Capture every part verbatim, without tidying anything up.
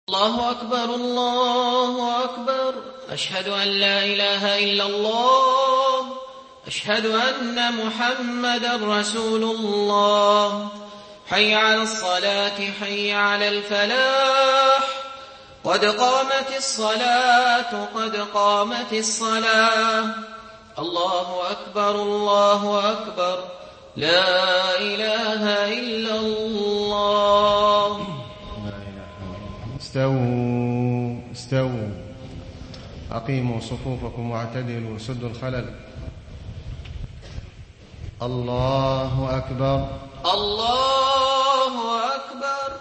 الله أكبر الله أكبر. أشهد أن لا إله إلا الله. أشهد أن محمدا رسول الله. حي على الصلاة حي على الفلاح. قد قامت الصلاة قد قامت الصلاة. الله أكبر الله أكبر. لا إله إلا الله. استووا استووا أقيموا صفوفكم واعتدلوا سدوا الخلل. الله أكبر الله أكبر.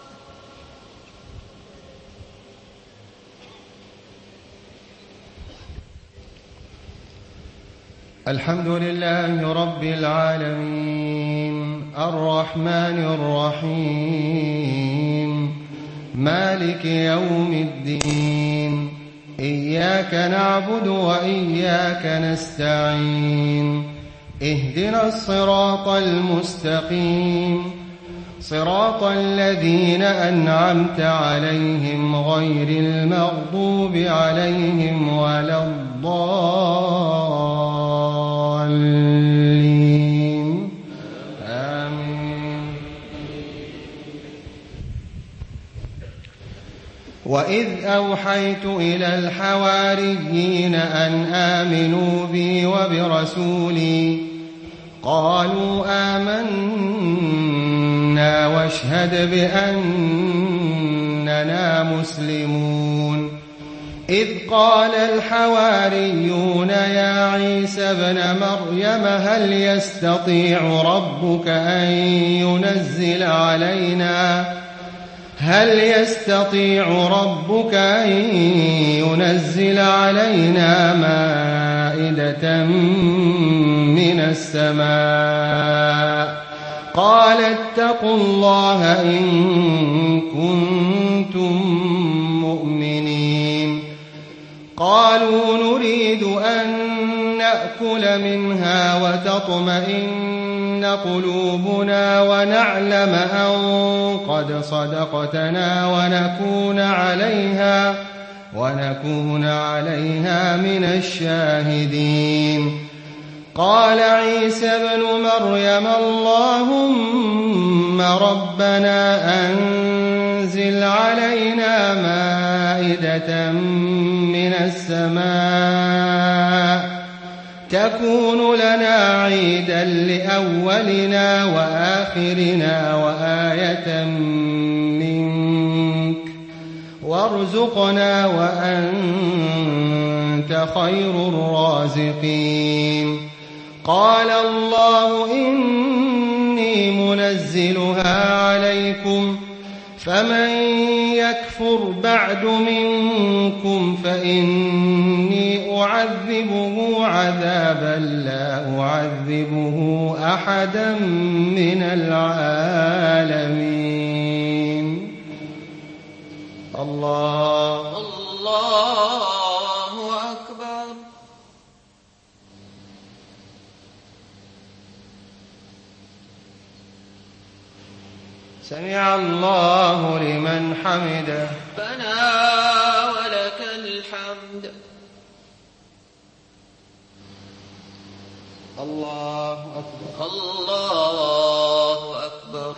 الحمد لله رب العالمين الرحمن الرحيم مالك يوم الدين. إياك نعبد وإياك نستعين. اهدنا الصراط المستقيم صراط الذين أنعمت عليهم غير المغضوب عليهم ولا الضالين آمين. وإذ أوحيت إلى الحواريين أن آمنوا بي وبرسولي قالوا آمنا واشهد بأننا مسلمون. إذ قال الحواريون يا عيسى ابن مريم هل يستطيع ربك أن ينزل علينا هل يستطيع ربك أن ينزل علينا مائدة من السماء قال اتقوا الله إن كنتم مؤمنين. قالوا نريد أن نأكل منها وتطمئن قلوبنا ونعلم أن قد صدقتنا ونكون عليها ونكون عليها من الشاهدين. قال عيسى ابن مريم اللهم ربنا أنزل علينا مائدة من السماء تكون لنا عيدا لأولنا وآخرنا وآية منك وارزقنا وأنت خير الرازقين. قال الله إني منزلها عليكم فمن يكفر بعد منكم فإني أعذبه عذابا لا أعذبه أحدا من العالمين. الله الله أكبر. سمع الله لمن حمده. ربنا ولك الحمد. الله أكبر الله أكبر.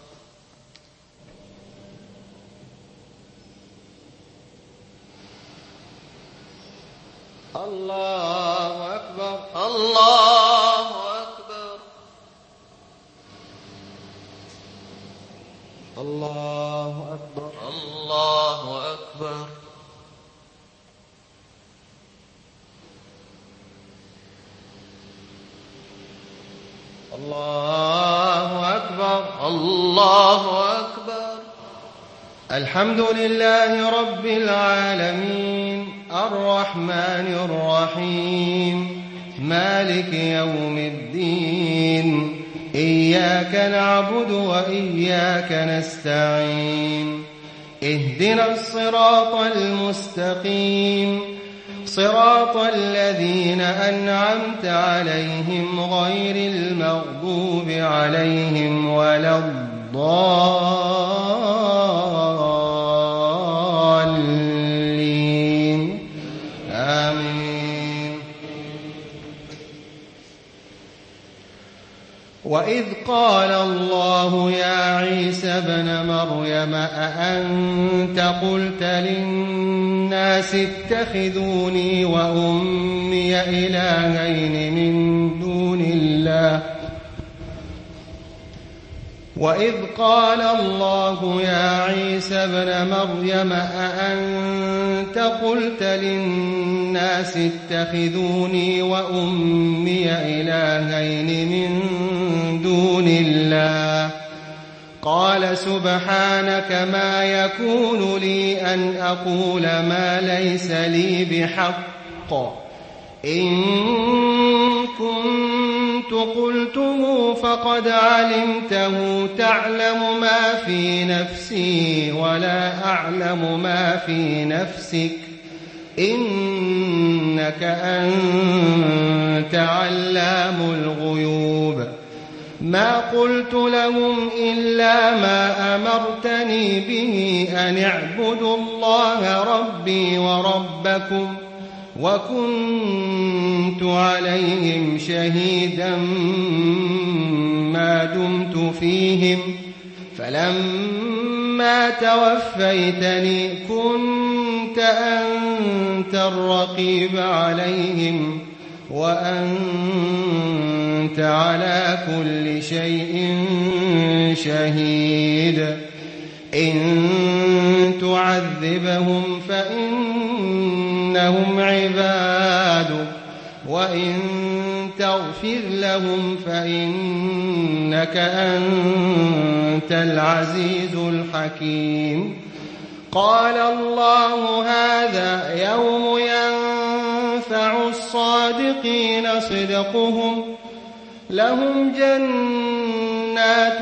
الله أكبر الله أكبر. الله أكبر الله أكبر. الله أكبر الله أكبر. الحمد لله رب العالمين الرحمن الرحيم مالك يوم الدين. إياك نعبد وإياك نستعين. اهدنا الصراط المستقيم صراط الذين أنعمت عليهم غير المغضوب عليهم ولا الضالين وإذ قال الله يا عيسى ابن مريم أأنت قلت للناس اتخذوني وأمي إلهين من دون الله وإذ قال الله يا عيسى ابن مريم أأنت قلت للناس اتخذوني وأمي إلهين من دون الله قال سبحانك ما يكون لي أن أقول ما ليس لي بحق إن كنت قلته فقد علمته تعلم ما في نفسي ولا أعلم ما في نفسك إنك أنت علام الغيوب ما قلت لهم إلا ما أمرتني به أن اعبدوا الله ربي وربكم وكنت عليهم شهيدا ما دمت فيهم فلما توفيتني كنت أنت الرقيب عليهم وأنت على كل شيء شهيد إن تعذبهم فإنهم عبادك وإن تغفر لهم فإنك أنت العزيز الحكيم قال الله هذا يوم ينفع الصادقين صدقهم لهم جنات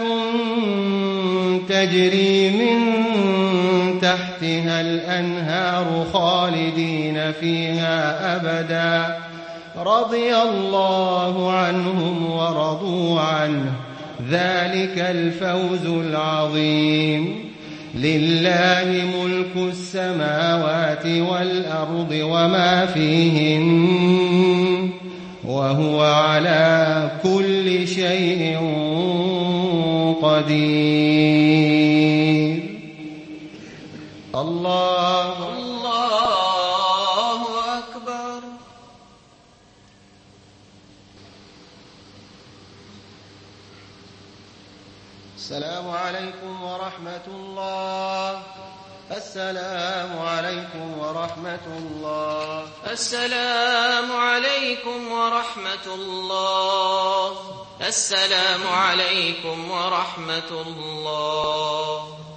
تجري من تحتها الأنهار خالدين فيها أبدا رضي الله عنهم ورضوا عنه ذلك الفوز العظيم لله ملك السماوات والأرض وما فيهن وهو على كل شيء قدير الله الله أكبر. السلام عليكم ورحمة الله. السلام عليكم ورحمة الله. السلام عليكم ورحمة الله. السلام عليكم ورحمة الله.